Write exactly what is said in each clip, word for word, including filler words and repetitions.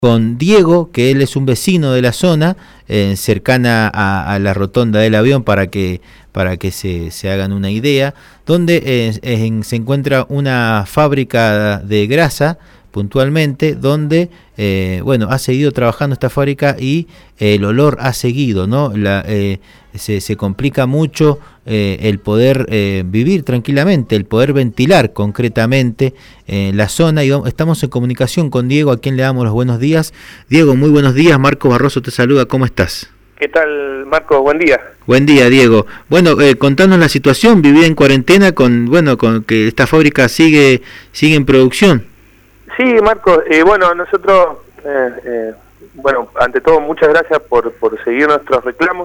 Con Diego, que él es un vecino de la zona, eh, cercana a, a la rotonda del avión, para que para que se, se hagan una idea, donde eh, en, se encuentra una fábrica de grasa, puntualmente, donde eh, bueno, ha seguido trabajando esta fábrica y eh, el olor ha seguido, ¿no? La, eh, se, se complica mucho eh, el poder eh, vivir tranquilamente, el poder ventilar concretamente eh, la zona, y estamos en comunicación con Diego, a quien le damos los buenos días. Diego, muy buenos días. Marco Barroso te saluda, ¿cómo estás? ¿Qué tal, Marco? Buen día. Buen día, Diego. Bueno, eh, contanos la situación. Viví en cuarentena con, bueno, con que esta fábrica sigue sigue en producción. Sí, Marco. Eh, bueno, nosotros, eh, eh, bueno, ante todo, muchas gracias por, por seguir nuestros reclamos.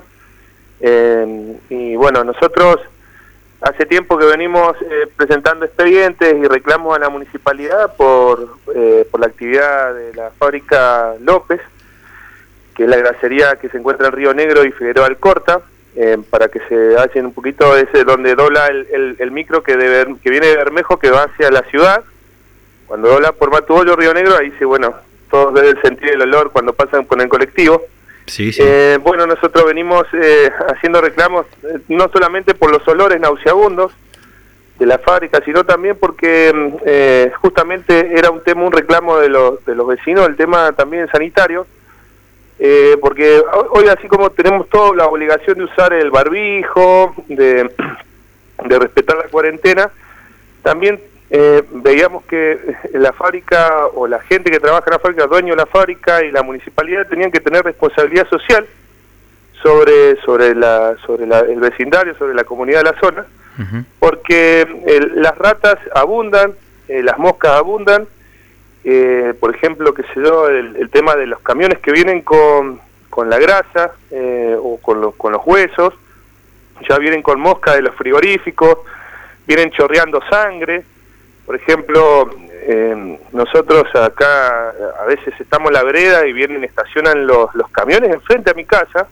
Eh, y bueno, nosotros hace tiempo que venimos eh, presentando expedientes y reclamos a la municipalidad por, eh, por la actividad de la fábrica López, que es la grasería que se encuentra en Río Negro y Figueroa Alcorta, eh, para que se hagan un poquito, ese donde dobla el, el, el micro que, de, que viene de Bermejo, que va hacia la ciudad. Cuando dobla por Matubollo, Río Negro, ahí sí, bueno, todos deben sentir el olor cuando pasan con el colectivo. Sí, sí. Eh, bueno, nosotros venimos eh, haciendo reclamos, eh, no solamente por los olores nauseabundos de la fábrica, sino también porque eh, justamente era un tema, un reclamo de los, de los vecinos, el tema también sanitario. Eh, porque hoy, así como tenemos toda la obligación de usar el barbijo, de, de respetar la cuarentena, también eh, veíamos que la fábrica o la gente que trabaja en la fábrica, dueño de la fábrica y la municipalidad tenían que tener responsabilidad social sobre sobre la sobre la, el vecindario, sobre la comunidad de la zona, uh-huh. porque eh, las ratas abundan, eh, las moscas abundan. Eh, por ejemplo, qué sé yo, el, el tema de los camiones que vienen con, con la grasa eh, o con los, con los huesos, ya vienen con mosca de los frigoríficos, vienen chorreando sangre. Por ejemplo, eh, nosotros acá a veces estamos en la vereda y vienen, estacionan los, los camiones enfrente a mi casa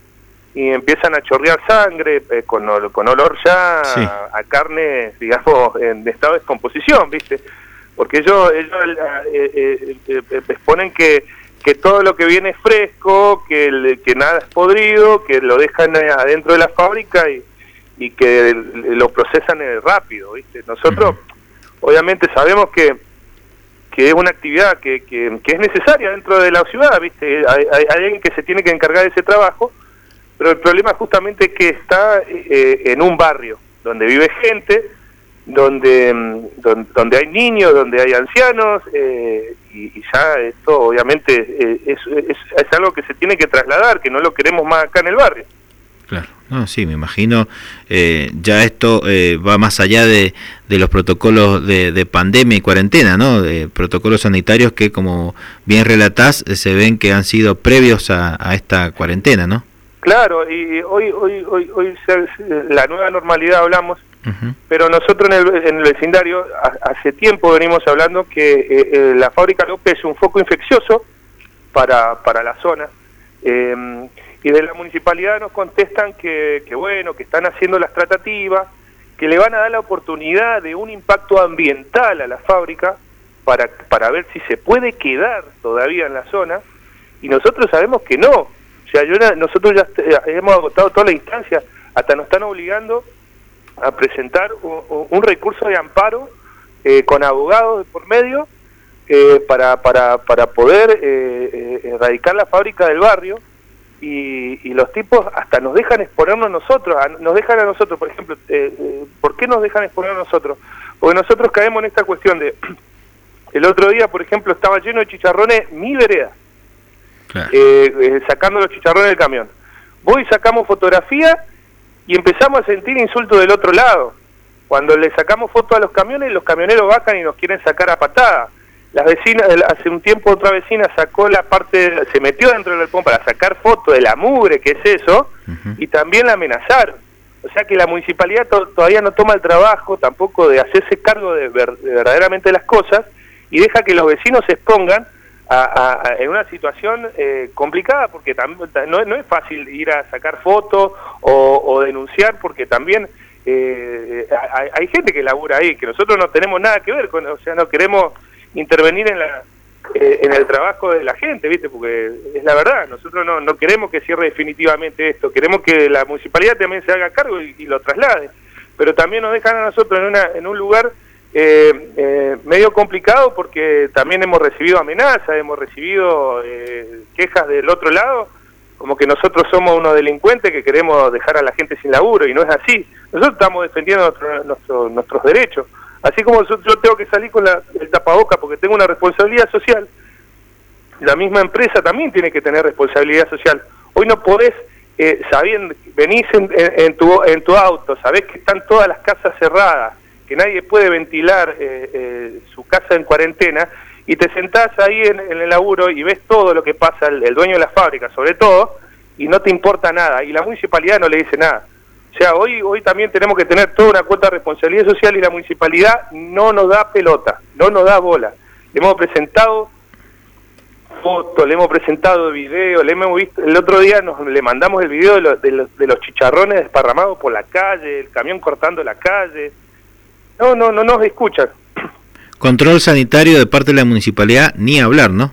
y empiezan a chorrear sangre eh, con, con olor ya sí. a, a carne, digamos, en estado de descomposición, ¿viste? Porque ellos, ellos eh, eh, eh, exponen que, que todo lo que viene es fresco, que, el, que nada es podrido, que lo dejan adentro de la fábrica y, y que lo procesan rápido, ¿viste? Nosotros, uh-huh. obviamente, sabemos que, que es una actividad que, que, que es necesaria dentro de la ciudad, ¿viste? Hay, hay, hay alguien que se tiene que encargar de ese trabajo, pero el problema justamente es que está eh, en un barrio donde vive gente, donde, donde donde hay niños, donde hay ancianos, eh, y, y ya esto obviamente eh, es, es, es algo que se tiene que trasladar, que no lo queremos más acá en el barrio. Claro, no, sí, me imagino, eh, ya esto eh, va más allá de, de los protocolos de, de pandemia y cuarentena, ¿no? De protocolos sanitarios que, como bien relatás, se ven que han sido previos a, a esta cuarentena, ¿no? Claro, y hoy hoy hoy hoy la nueva normalidad hablamos. Uh-huh. Pero nosotros en el, en el vecindario a, hace tiempo venimos hablando que eh, eh, la fábrica López es un foco infeccioso para, para la zona, eh, y de la municipalidad nos contestan que, que bueno, que están haciendo las tratativas, que le van a dar la oportunidad de un impacto ambiental a la fábrica para, para ver si se puede quedar todavía en la zona, y nosotros sabemos que no. O sea, yo, nosotros ya hemos agotado toda la instancia, hasta nos están obligando a presentar un, un recurso de amparo eh, con abogados por medio eh, para, para, para poder eh, eh, erradicar la fábrica del barrio, y, y los tipos hasta nos dejan exponernos nosotros, a, nos dejan a nosotros, por ejemplo, eh, eh, ¿por qué nos dejan exponer a nosotros? Porque nosotros caemos en esta cuestión de, el otro día, por ejemplo, estaba lleno de chicharrones mi vereda, claro. eh, eh, sacando los chicharrones del camión. Voy y sacamos fotografía y empezamos a sentir insultos del otro lado. Cuando le sacamos fotos a los camiones, los camioneros bajan y nos quieren sacar a patada. Las vecinas, hace un tiempo otra vecina sacó la parte, se metió dentro del galpón para sacar fotos de la mugre, que es eso, uh-huh. y también la amenazaron. O sea que la municipalidad to- todavía no toma el trabajo tampoco de hacerse cargo de, ver- de verdaderamente las cosas, y deja que los vecinos se expongan A, a, a, en una situación eh, complicada, porque tam, no, no es fácil ir a sacar fotos o, o denunciar, porque también eh, hay, hay gente que labura ahí, que nosotros no tenemos nada que ver con, o sea, no queremos intervenir en la eh, en el trabajo de la gente, ¿viste? Porque es la verdad, nosotros no, no queremos que cierre definitivamente esto, queremos que la municipalidad también se haga cargo y, y lo traslade, pero también nos dejan a nosotros en, una, en un lugar eh, eh, medio complicado, porque también hemos recibido amenazas, hemos recibido eh, quejas del otro lado, como que nosotros somos unos delincuentes que queremos dejar a la gente sin laburo, y no es así. Nosotros estamos defendiendo nuestro, nuestro, nuestros derechos. Así como yo tengo que salir con la, el tapaboca porque tengo una responsabilidad social, la misma empresa también tiene que tener responsabilidad social. Hoy no podés, eh, sabiendo, venís en, en, en, tu, en tu auto, sabés que están todas las casas cerradas, que nadie puede ventilar eh, eh, su casa en cuarentena, y te sentás ahí en, en el laburo y ves todo lo que pasa, el, el dueño de la fábrica sobre todo, y no te importa nada, y la municipalidad no le dice nada. O sea, hoy hoy también tenemos que tener toda una cuota de responsabilidad social, y la municipalidad no nos da pelota, no nos da bola. Le hemos presentado fotos, le hemos presentado videos, le hemos visto, el otro día nos le mandamos el video de, lo, de, los, de los chicharrones desparramados por la calle, el camión cortando la calle. No, no, no nos escuchan. Control sanitario de parte de la municipalidad, ni hablar, ¿no?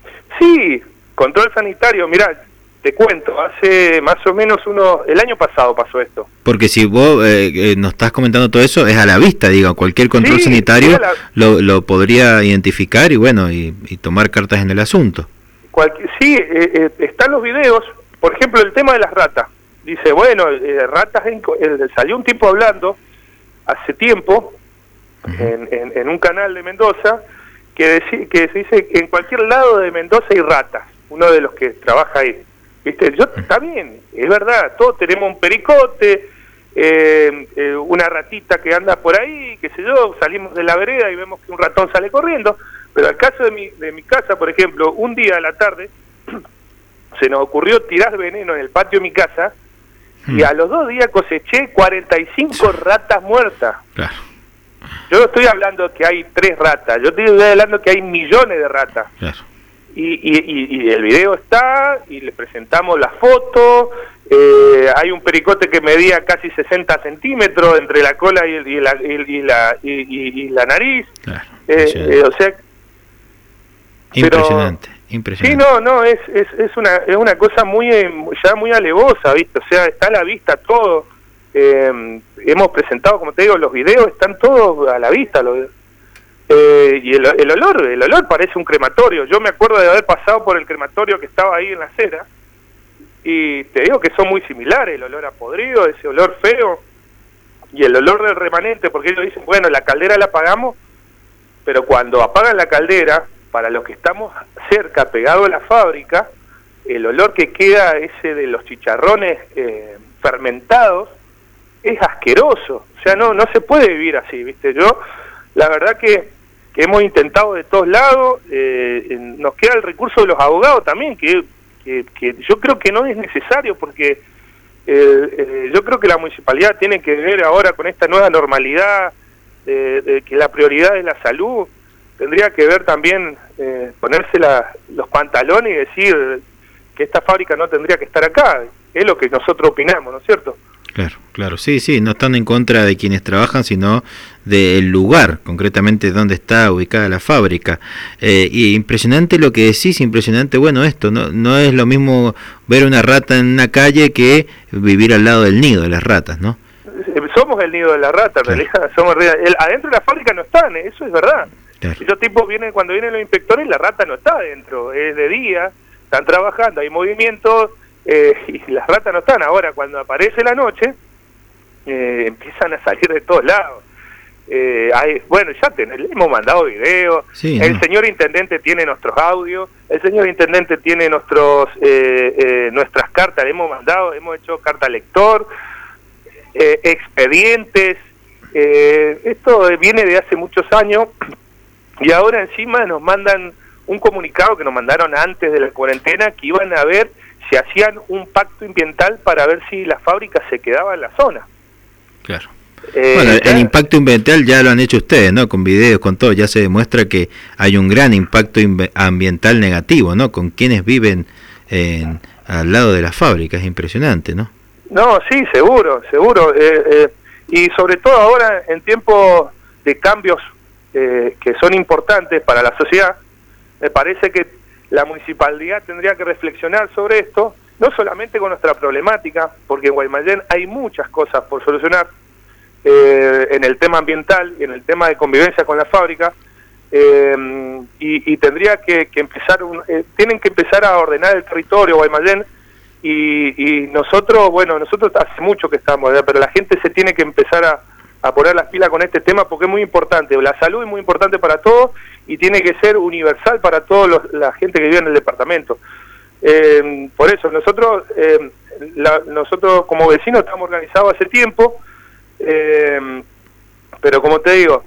Sí, control sanitario, mirá, te cuento, hace más o menos uno, el año pasado pasó esto. Porque si vos eh, eh, nos estás comentando todo eso, es a la vista, digo, cualquier control sí, sanitario la... lo, lo podría identificar y bueno, y, y tomar cartas en el asunto. Cualquier, sí, eh, eh, están los videos, por ejemplo, el tema de las ratas. Dice, bueno, eh, ratas, en, eh, salió un tipo hablando hace tiempo, uh-huh. en, en, en un canal de Mendoza, que, deci, que se dice que en cualquier lado de Mendoza hay ratas, uno de los que trabaja ahí. ¿Viste? Yo, está bien, es verdad, todos tenemos un pericote, eh, eh, una ratita que anda por ahí, qué sé yo, salimos de la vereda y vemos que un ratón sale corriendo, pero al caso de mi, de mi casa, por ejemplo, un día a la tarde se nos ocurrió tirar veneno en el patio de mi casa, hmm. y a los dos días coseché cuarenta y cinco ratas muertas. Claro. Yo no estoy hablando que hay tres ratas, yo estoy hablando que hay millones de ratas. Claro. Y, y, y el video está, y le presentamos la foto, eh, hay un pericote que medía casi sesenta centímetros entre la cola y, y, la, y, y, la, y, y, y la nariz. Claro, eh, eh, o sea, impresionante, pero, impresionante. Sí, no, no, es, es, es, una, es una cosa muy ya muy alevosa, ¿viste? O sea, está a la vista todo. Eh, hemos presentado, como te digo, los videos están todos a la vista, los Eh, y el, el olor, el olor parece un crematorio. Yo me acuerdo de haber pasado por el crematorio que estaba ahí en la acera, y te digo que son muy similares, el olor a podrido, ese olor feo, y el olor del remanente, porque ellos dicen, bueno, la caldera la apagamos, pero cuando apagan la caldera, para los que estamos cerca, pegado a la fábrica, el olor que queda, ese de los chicharrones eh, fermentados, es asqueroso. O sea, no, no se puede vivir así, ¿viste? Yo... La verdad que, que hemos intentado de todos lados, eh, nos queda el recurso de los abogados también, que, que, que yo creo que no es necesario, porque eh, eh, yo creo que la municipalidad tiene que ver ahora con esta nueva normalidad, eh, de que la prioridad es la salud, tendría que ver también, eh, ponerse la, los pantalones y decir que esta fábrica no tendría que estar acá, es lo que nosotros opinamos, ¿no es cierto? Claro, claro, sí, sí, no están en contra de quienes trabajan, sino del lugar, concretamente donde está ubicada la fábrica. Eh, y impresionante lo que decís, impresionante, bueno, esto, no no es lo mismo ver una rata en una calle que vivir al lado del nido de las ratas, ¿no? Somos el nido de la rata, en claro. realidad, somos el, adentro de la fábrica no están, eso es verdad. Claro. Esos tipos vienen, cuando vienen los inspectores, la rata no está adentro, es de día, están trabajando, hay movimientos, Eh, y las ratas no están. Ahora, cuando aparece la noche, eh, empiezan a salir de todos lados. Eh, hay, bueno, ya te, le hemos mandado videos, sí, el no. señor intendente tiene nuestros audios, el señor intendente tiene nuestros eh, eh, nuestras cartas, le hemos mandado, hemos hecho carta lector, eh, expedientes, eh, esto viene de hace muchos años, y ahora encima nos mandan un comunicado que nos mandaron antes de la cuarentena, que iban a ver si hacían un pacto ambiental para ver si la fábrica se quedaba en la zona. Claro. Eh, bueno, el impacto ambiental ya lo han hecho ustedes, ¿no? Con videos, con todo, ya se demuestra que hay un gran impacto ambiental negativo, ¿no? Con quienes viven en, al lado de la fábrica, es impresionante, ¿no? No, sí, seguro, seguro. Eh, eh, y sobre todo ahora, en tiempos de cambios eh, que son importantes para la sociedad, Me parece que la municipalidad tendría que reflexionar sobre esto, no solamente con nuestra problemática, porque en Guaymallén hay muchas cosas por solucionar, eh, en el tema ambiental y en el tema de convivencia con la fábrica, eh, y, y tendría que, que empezar, un, eh, tienen que empezar a ordenar el territorio Guaymallén, y, y nosotros, bueno, nosotros hace mucho que estamos, ¿verdad? Pero la gente se tiene que empezar a, a poner las pilas con este tema porque es muy importante, la salud es muy importante para todos y tiene que ser universal para toda la gente que vive en el departamento. Eh, por eso, nosotros eh, la, nosotros como vecinos estamos organizados hace tiempo, eh, pero como te digo,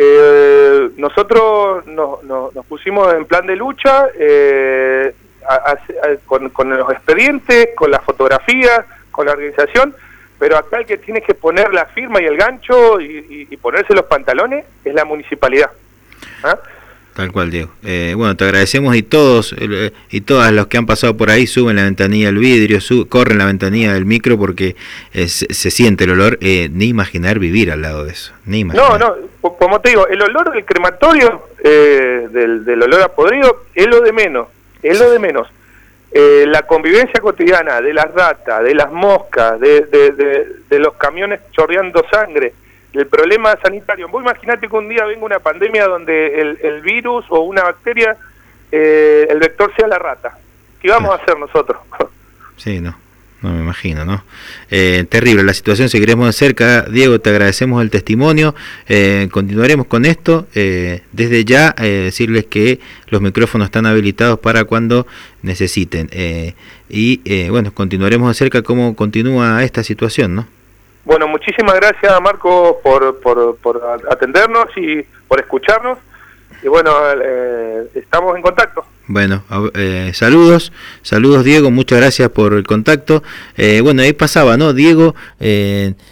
eh, nosotros no, no, nos pusimos en plan de lucha, eh, a, a, a, con, con los expedientes, con las fotografías, con la organización, pero acá el que tiene que poner la firma y el gancho y, y, y ponerse los pantalones es la municipalidad. ¿Ah? Tal cual, Diego. Eh, bueno, te agradecemos y todos eh, y todas los que han pasado por ahí suben la ventanilla del vidrio, sub, corren la ventanilla del micro porque eh, se, se siente el olor. Eh, ni imaginar vivir al lado de eso. Ni imaginar. No, no, como te digo, el olor del crematorio, eh, del, del olor a podrido, es lo de menos, es lo de menos. Eh, la convivencia cotidiana de las ratas, de las moscas, de, de, de, de los camiones chorreando sangre, el problema sanitario. Vos imaginate que un día venga una pandemia donde el, el virus o una bacteria, eh, el vector sea la rata. ¿Qué vamos a hacer nosotros? Sí, no, no me imagino, ¿no? Eh, terrible la situación, seguiremos de cerca. Diego, te agradecemos el testimonio, eh, continuaremos con esto. Eh, desde ya, eh, decirles que los micrófonos están habilitados para cuando necesiten. Eh, y, eh, bueno, continuaremos de cerca cómo continúa esta situación, ¿no? Bueno, muchísimas gracias, Marco, por, por, por atendernos y por escucharnos. Y bueno, eh, estamos en contacto. Bueno, eh, saludos, saludos Diego, muchas gracias por el contacto. Eh, bueno, ahí pasaba, ¿no? Diego... Eh,